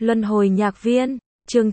Luân hồi nhạc viên, chương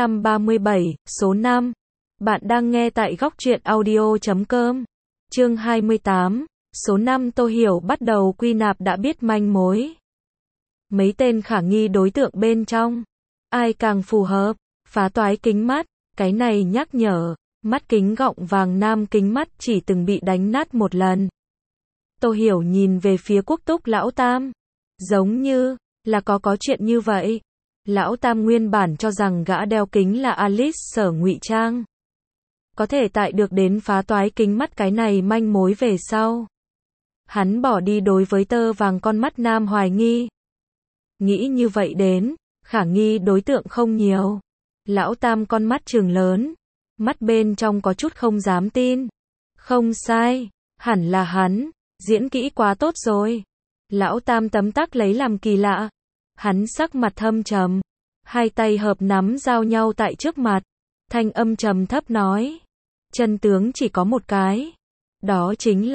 937, số 5. Bạn đang nghe tại góc truyện audio.com. Chương 28, số 5. Tô Hiểu bắt đầu quy nạp đã biết manh mối. Mấy tên khả nghi đối tượng bên trong. Ai càng phù hợp? Phá toái kính mắt, cái này nhắc nhở, mắt kính gọng vàng nam kính mắt chỉ từng bị đánh nát một lần. Tô Hiểu nhìn về phía Quốc Túc lão tam. Giống như là có chuyện như vậy. Lão tam nguyên bản cho rằng gã đeo kính là Alice Sở ngụy trang. Có thể tại được đến phá toái kính mắt cái này manh mối về sau. Hắn bỏ đi đối với tơ vàng con mắt nam hoài nghi. Nghĩ như vậy đến, khả nghi đối tượng không nhiều. Lão tam con mắt trừng lớn. Mắt bên trong có chút không dám tin. Không sai, hẳn là hắn, diễn kỹ quá tốt rồi. Lão tam tấm tắc lấy làm kỳ lạ. Hắn sắc mặt thâm trầm, hai tay hợp nắm giao nhau tại trước mặt, thanh âm trầm thấp nói, chân tướng chỉ có một cái, đó chính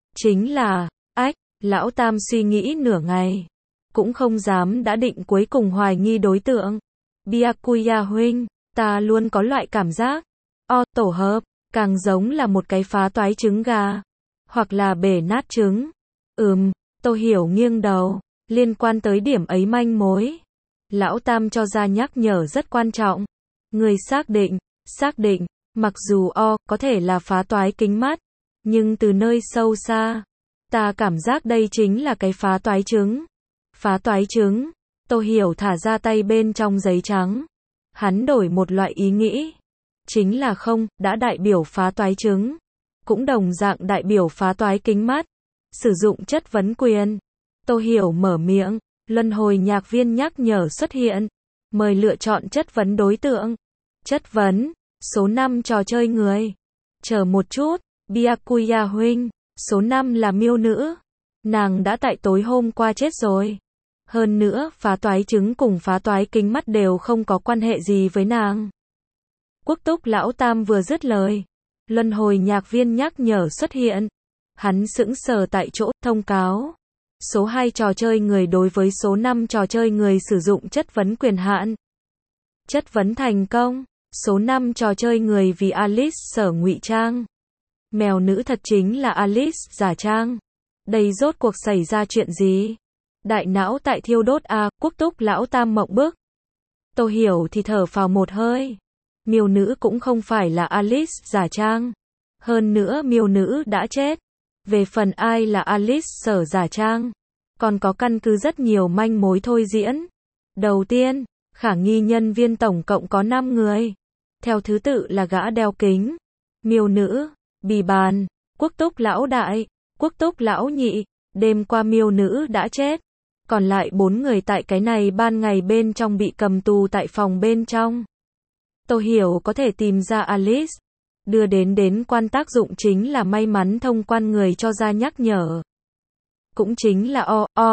là, ách, lão tam suy nghĩ nửa ngày, cũng không dám đã định cuối cùng hoài nghi đối tượng. Byakuya huynh, ta luôn có loại cảm giác, tổ hợp, càng giống là một cái phá toái trứng gà, hoặc là bể nát trứng. Tô Hiểu nghiêng đầu. Liên quan tới điểm ấy manh mối, lão tam cho ra nhắc nhở rất quan trọng. Người xác định, mặc dù có thể là phá toái kính mắt, nhưng từ nơi sâu xa, ta cảm giác đây chính là cái phá toái trứng. Phá toái trứng, Tô Hiểu thả ra tay bên trong giấy trắng. Hắn đổi một loại ý nghĩ, chính là không, đã đại biểu phá toái trứng, cũng đồng dạng đại biểu phá toái kính mắt. Sử dụng chất vấn quyền. Tô Hiểu mở miệng, luân hồi nhạc viên nhắc nhở xuất hiện. Mời lựa chọn chất vấn đối tượng. Chất vấn, số 5 trò chơi người. Chờ một chút, Byakuya huynh, số 5 là miêu nữ. Nàng đã tại tối hôm qua chết rồi. Hơn nữa, phá toái trứng cùng phá toái kính mắt đều không có quan hệ gì với nàng. Quốc Túc lão tam vừa dứt lời. Luân hồi nhạc viên nhắc nhở xuất hiện. Hắn sững sờ tại chỗ, thông cáo. Số 2 trò chơi người đối với số 5 trò chơi người sử dụng chất vấn quyền hạn. Chất vấn thành công. Số 5 trò chơi người vì Alice Sở ngụy trang. Mèo nữ thật chính là Alice giả trang. Đây rốt cuộc xảy ra chuyện gì? Đại não tại thiêu đốt Quốc Túc lão tam mộng bức. Tô Hiểu thì thở phào một hơi. Miêu nữ cũng không phải là Alice giả trang. Hơn nữa miêu nữ đã chết. Về phần ai là Alice Sở giả trang, còn có căn cứ rất nhiều manh mối thôi diễn. Đầu tiên, khả nghi nhân viên tổng cộng có 5 người. Theo thứ tự là gã đeo kính, miêu nữ, bì bàn, Quốc Túc lão đại, Quốc Túc lão nhị. Đêm qua miêu nữ đã chết. Còn lại 4 người tại cái này ban ngày bên trong bị cầm tù tại phòng bên trong. Tô Hiểu có thể tìm ra Alice. Đưa đến quan tác dụng chính là may mắn thông quan người cho ra nhắc nhở. Cũng chính là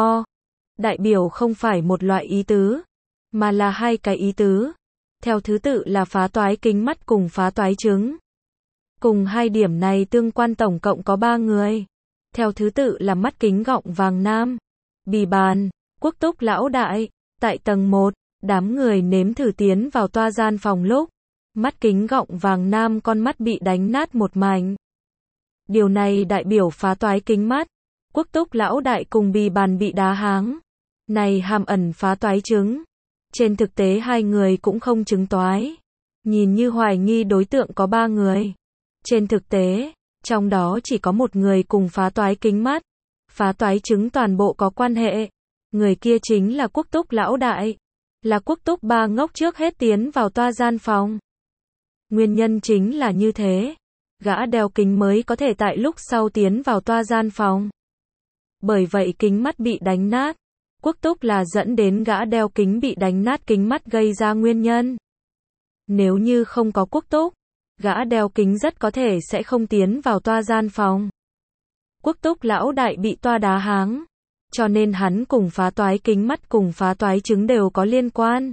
đại biểu không phải một loại ý tứ, mà là hai cái ý tứ. Theo thứ tự là phá toái kính mắt cùng phá toái trứng. Cùng hai điểm này tương quan tổng cộng có 3 người. Theo thứ tự là mắt kính gọng vàng nam, bì bàn, Quốc Túc lão đại. Tại tầng 1, đám người nếm thử tiến vào toa gian phòng lúc mắt kính gọng vàng nam con mắt bị đánh nát một mảnh. Điều này đại biểu phá toái kính mắt. Quốc Túc lão đại cùng bì bàn bị đá háng. Này hàm ẩn phá toái trứng. Trên thực tế hai người cũng không chứng toái. Nhìn như hoài nghi đối tượng có 3 người. Trên thực tế, trong đó chỉ có một người cùng phá toái kính mắt. Phá toái trứng toàn bộ có quan hệ. Người kia chính là Quốc Túc lão đại. Là Quốc Túc ba ngốc trước hết tiến vào toa gian phòng. Nguyên nhân chính là như thế. Gã đeo kính mới có thể tại lúc sau tiến vào toa gian phòng. Bởi vậy kính mắt bị đánh nát. Quốc Túc là dẫn đến gã đeo kính bị đánh nát kính mắt gây ra nguyên nhân. Nếu như không có Quốc Túc, gã đeo kính rất có thể sẽ không tiến vào toa gian phòng. Quốc Túc lão đại bị toa đá háng. Cho nên hắn cùng phá toái kính mắt cùng phá toái trứng đều có liên quan.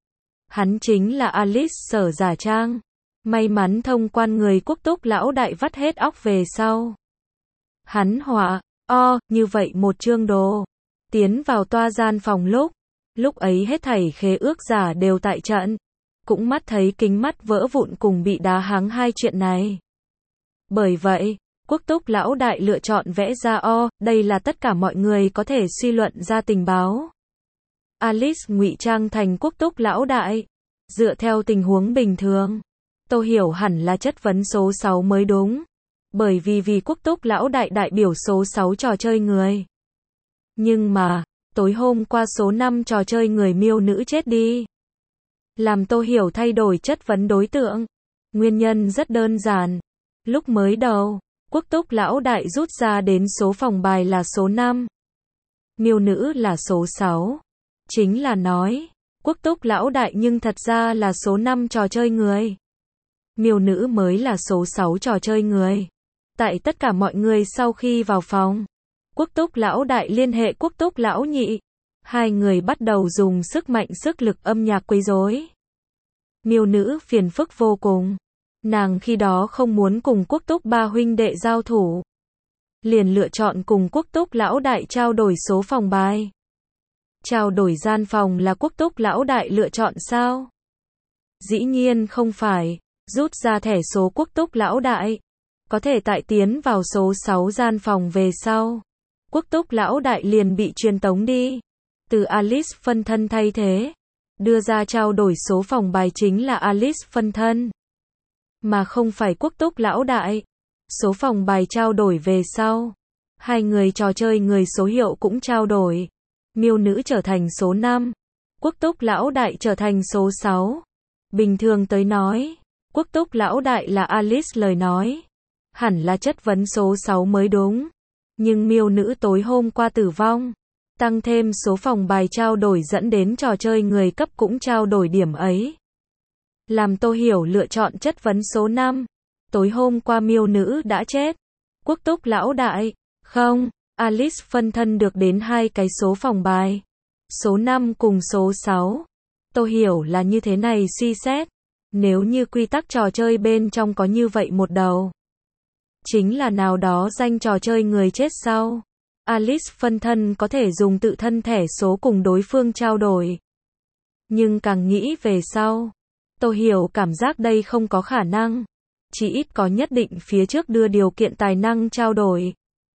Hắn chính là Alice Sở giả trang. May mắn thông quan người Quốc Túc lão đại vắt hết óc về sau. Hắn họa, như vậy một chương đồ. Tiến vào toa gian phòng lúc, Lúc ấy hết thảy khế ước giả đều tại trận. Cũng mắt thấy kính mắt vỡ vụn cùng bị đá háng hai chuyện này. Bởi vậy, Quốc Túc lão đại lựa chọn vẽ ra đây là tất cả mọi người có thể suy luận ra tình báo. Alice ngụy trang thành Quốc Túc lão đại. Dựa theo tình huống bình thường, Tô Hiểu hẳn là chất vấn số 6 mới đúng. Bởi vì Quốc Túc lão đại đại biểu số 6 trò chơi người. Nhưng mà, tối hôm qua số 5 trò chơi người miêu nữ chết đi. Làm Tô Hiểu thay đổi chất vấn đối tượng. Nguyên nhân rất đơn giản. Lúc mới đầu, Quốc Túc lão đại rút ra đến số phòng bài là số 5. Miêu nữ là số 6. Chính là nói, Quốc Túc lão đại nhưng thật ra là số 5 trò chơi người. Miêu nữ mới là số 6 trò chơi người. Tại tất cả mọi người sau khi vào phòng, Quốc Túc lão đại liên hệ Quốc Túc lão nhị. Hai người bắt đầu dùng sức mạnh sức lực âm nhạc quấy rối. Miêu nữ phiền phức vô cùng. Nàng khi đó không muốn cùng Quốc Túc ba huynh đệ giao thủ. Liền lựa chọn cùng Quốc Túc lão đại trao đổi số phòng bài. Trao đổi gian phòng là Quốc Túc lão đại lựa chọn sao? Dĩ nhiên không phải. Rút ra thẻ số Quốc Túc lão đại. Có thể tại tiến vào số 6 gian phòng về sau. Quốc Túc lão đại liền bị truyền tống đi. Từ Alice phân thân thay thế. Đưa ra trao đổi số phòng bài chính là Alice phân thân. Mà không phải Quốc Túc lão đại. Số phòng bài trao đổi về sau. Hai người trò chơi người số hiệu cũng trao đổi. Miêu nữ trở thành số 5. Quốc Túc lão đại trở thành số 6. Bình thường tới nói, Quốc Túc lão đại là Alice lời nói. Hẳn là chất vấn số 6 mới đúng. Nhưng miêu nữ tối hôm qua tử vong. Tăng thêm số phòng bài trao đổi dẫn đến trò chơi người cấp cũng trao đổi điểm ấy. Làm Tô Hiểu lựa chọn chất vấn số 5. Tối hôm qua miêu nữ đã chết. Quốc Túc lão đại. Không, Alice phân thân được đến hai cái số phòng bài. Số 5 cùng số 6. Tô Hiểu là như thế này suy xét. Nếu như quy tắc trò chơi bên trong có như vậy một đầu. Chính là nào đó danh trò chơi người chết sau. Alice phân thân có thể dùng tự thân thẻ số cùng đối phương trao đổi. Nhưng càng nghĩ về sau, Tô Hiểu cảm giác đây không có khả năng. Chỉ ít có nhất định phía trước đưa điều kiện tài năng trao đổi.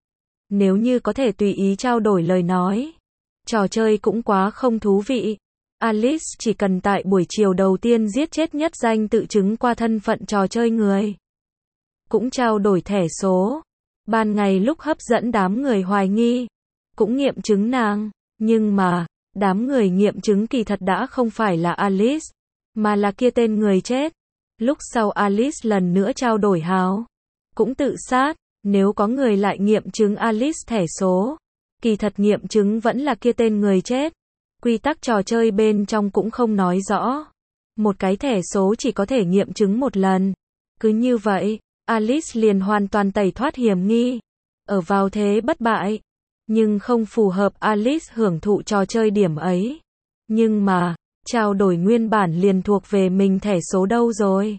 Nếu như có thể tùy ý trao đổi lời nói, trò chơi cũng quá không thú vị. Alice chỉ cần tại buổi chiều đầu tiên giết chết nhất danh tự chứng qua thân phận trò chơi người. Cũng trao đổi thẻ số. Ban ngày lúc hấp dẫn đám người hoài nghi. Cũng nghiệm chứng nàng. Nhưng mà, đám người nghiệm chứng kỳ thật đã không phải là Alice. Mà là kia tên người chết. Lúc sau Alice lần nữa trao đổi hào. Cũng tự sát. Nếu có người lại nghiệm chứng Alice thẻ số. Kỳ thật nghiệm chứng vẫn là kia tên người chết. Quy tắc trò chơi bên trong cũng không nói rõ. Một cái thẻ số chỉ có thể nghiệm chứng một lần. Cứ như vậy, Alice liền hoàn toàn tẩy thoát hiểm nghi. Ở vào thế bất bại. Nhưng không phù hợp Alice hưởng thụ trò chơi điểm ấy. Nhưng mà, trao đổi nguyên bản liền thuộc về mình thẻ số đâu rồi.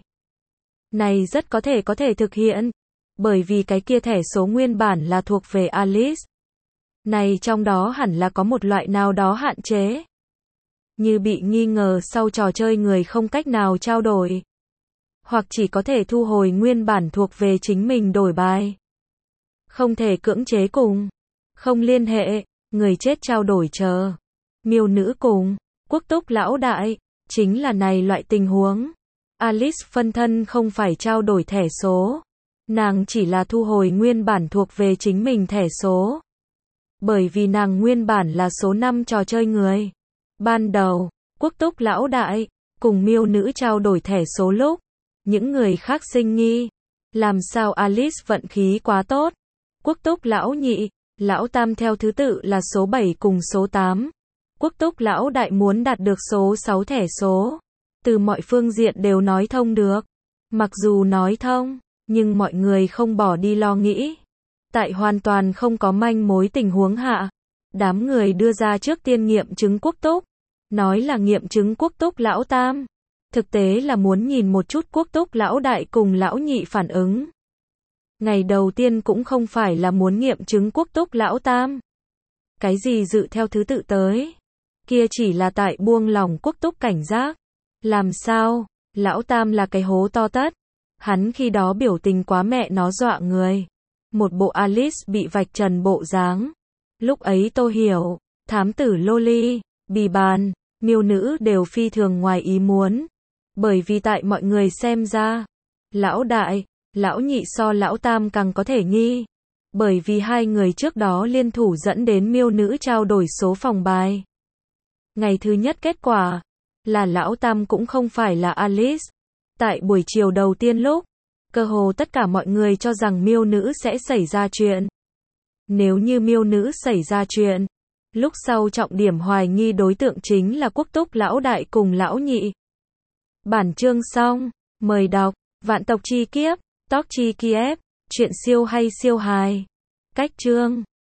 Này rất có thể thực hiện. Bởi vì cái kia thẻ số nguyên bản là thuộc về Alice. Này trong đó hẳn là có một loại nào đó hạn chế. Như bị nghi ngờ sau trò chơi người không cách nào trao đổi. Hoặc chỉ có thể thu hồi nguyên bản thuộc về chính mình đổi bài. Không thể cưỡng chế cùng. Không liên hệ, người chết trao đổi chờ. Miêu nữ cùng, Quốc Túc lão đại. Chính là này loại tình huống. Alice phân thân không phải trao đổi thẻ số. Nàng chỉ là thu hồi nguyên bản thuộc về chính mình thẻ số. Bởi vì nàng nguyên bản là số 5 trò chơi người. Ban đầu, Quốc Túc lão đại, cùng miêu nữ trao đổi thẻ số lúc. Những người khác sinh nghi. Làm sao Alice vận khí quá tốt. Quốc Túc lão nhị, lão tam theo thứ tự là số 7 cùng số 8. Quốc Túc lão đại muốn đạt được số 6 thẻ số. Từ mọi phương diện đều nói thông được. Mặc dù nói thông, nhưng mọi người không bỏ đi lo nghĩ. Tại hoàn toàn không có manh mối tình huống hạ. Đám người đưa ra trước tiên nghiệm chứng Quốc Túc. Nói là nghiệm chứng Quốc Túc lão tam. Thực tế là muốn nhìn một chút Quốc Túc lão đại cùng lão nhị phản ứng. Ngày đầu tiên cũng không phải là muốn nghiệm chứng Quốc Túc lão tam. Cái gì dự theo thứ tự tới. Kia chỉ là tại buông lỏng Quốc Túc cảnh giác. Làm sao? Lão Tam là cái hố to tát. Hắn khi đó biểu tình quá mẹ nó dọa người. Một bộ Alice bị vạch trần bộ dáng. Lúc ấy Tô Hiểu, thám tử Loli, Bì Bàn, Miêu Nữ đều phi thường ngoài ý muốn. Bởi vì tại mọi người xem ra, lão đại, lão nhị so lão Tam càng có thể nghi. Bởi vì hai người trước đó liên thủ dẫn đến Miêu Nữ trao đổi số phòng bài. Ngày thứ nhất kết quả là lão Tam cũng không phải là Alice. Tại buổi chiều đầu tiên lúc, cơ hồ tất cả mọi người cho rằng Miêu Nữ sẽ xảy ra chuyện. Nếu như Miêu Nữ xảy ra chuyện, lúc sau trọng điểm hoài nghi đối tượng chính là Quốc Túc lão đại cùng lão nhị. Bản chương xong, mời đọc, Vạn tộc chi kiếp, Tóc chi Kiev, chuyện siêu hay siêu hài. Cách chương